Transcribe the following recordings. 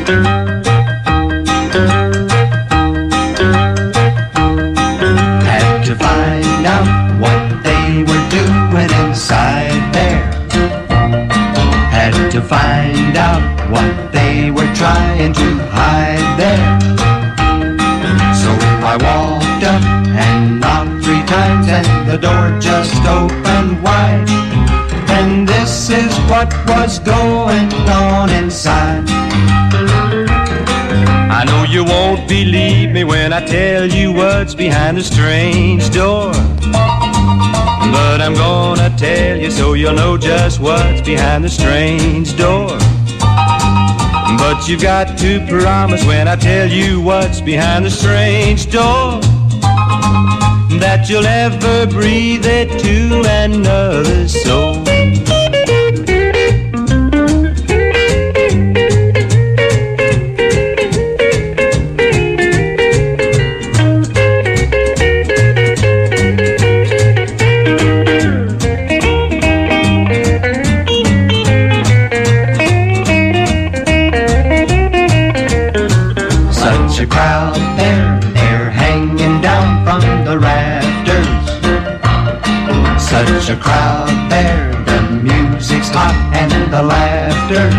Had to find out what they were doing inside there. Had to find out what they were trying to hide there. So I walked up and knocked 3 times and the door just opened wide. And this is what was going on inside. I know you won't believe me when I tell you what's behind the strange door, but I'm gonna tell you so you'll know just what's behind the strange door. But you've got to promise when I tell you what's behind the strange door, that you'll ever breathe it to another soul. Such a crowd there, they're hanging down from the rafters. Such a crowd there, the music's hot and the laughter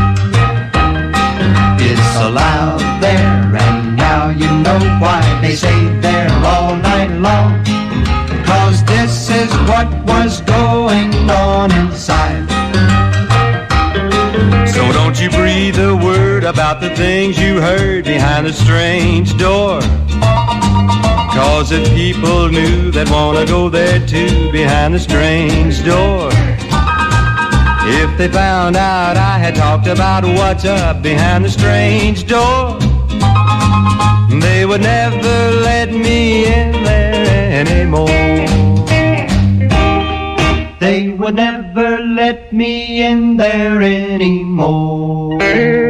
is so loud there. And now you know why they stay there all night long, 'cause this is what was going on inside. So don't you breathe a word about the things you heard behind the strange door, 'cause if people knew, they'd wanna go there too, behind the strange door. If they found out I had talked about what's up behind the strange door, they would never let me in there anymore. They would never let me in there anymore.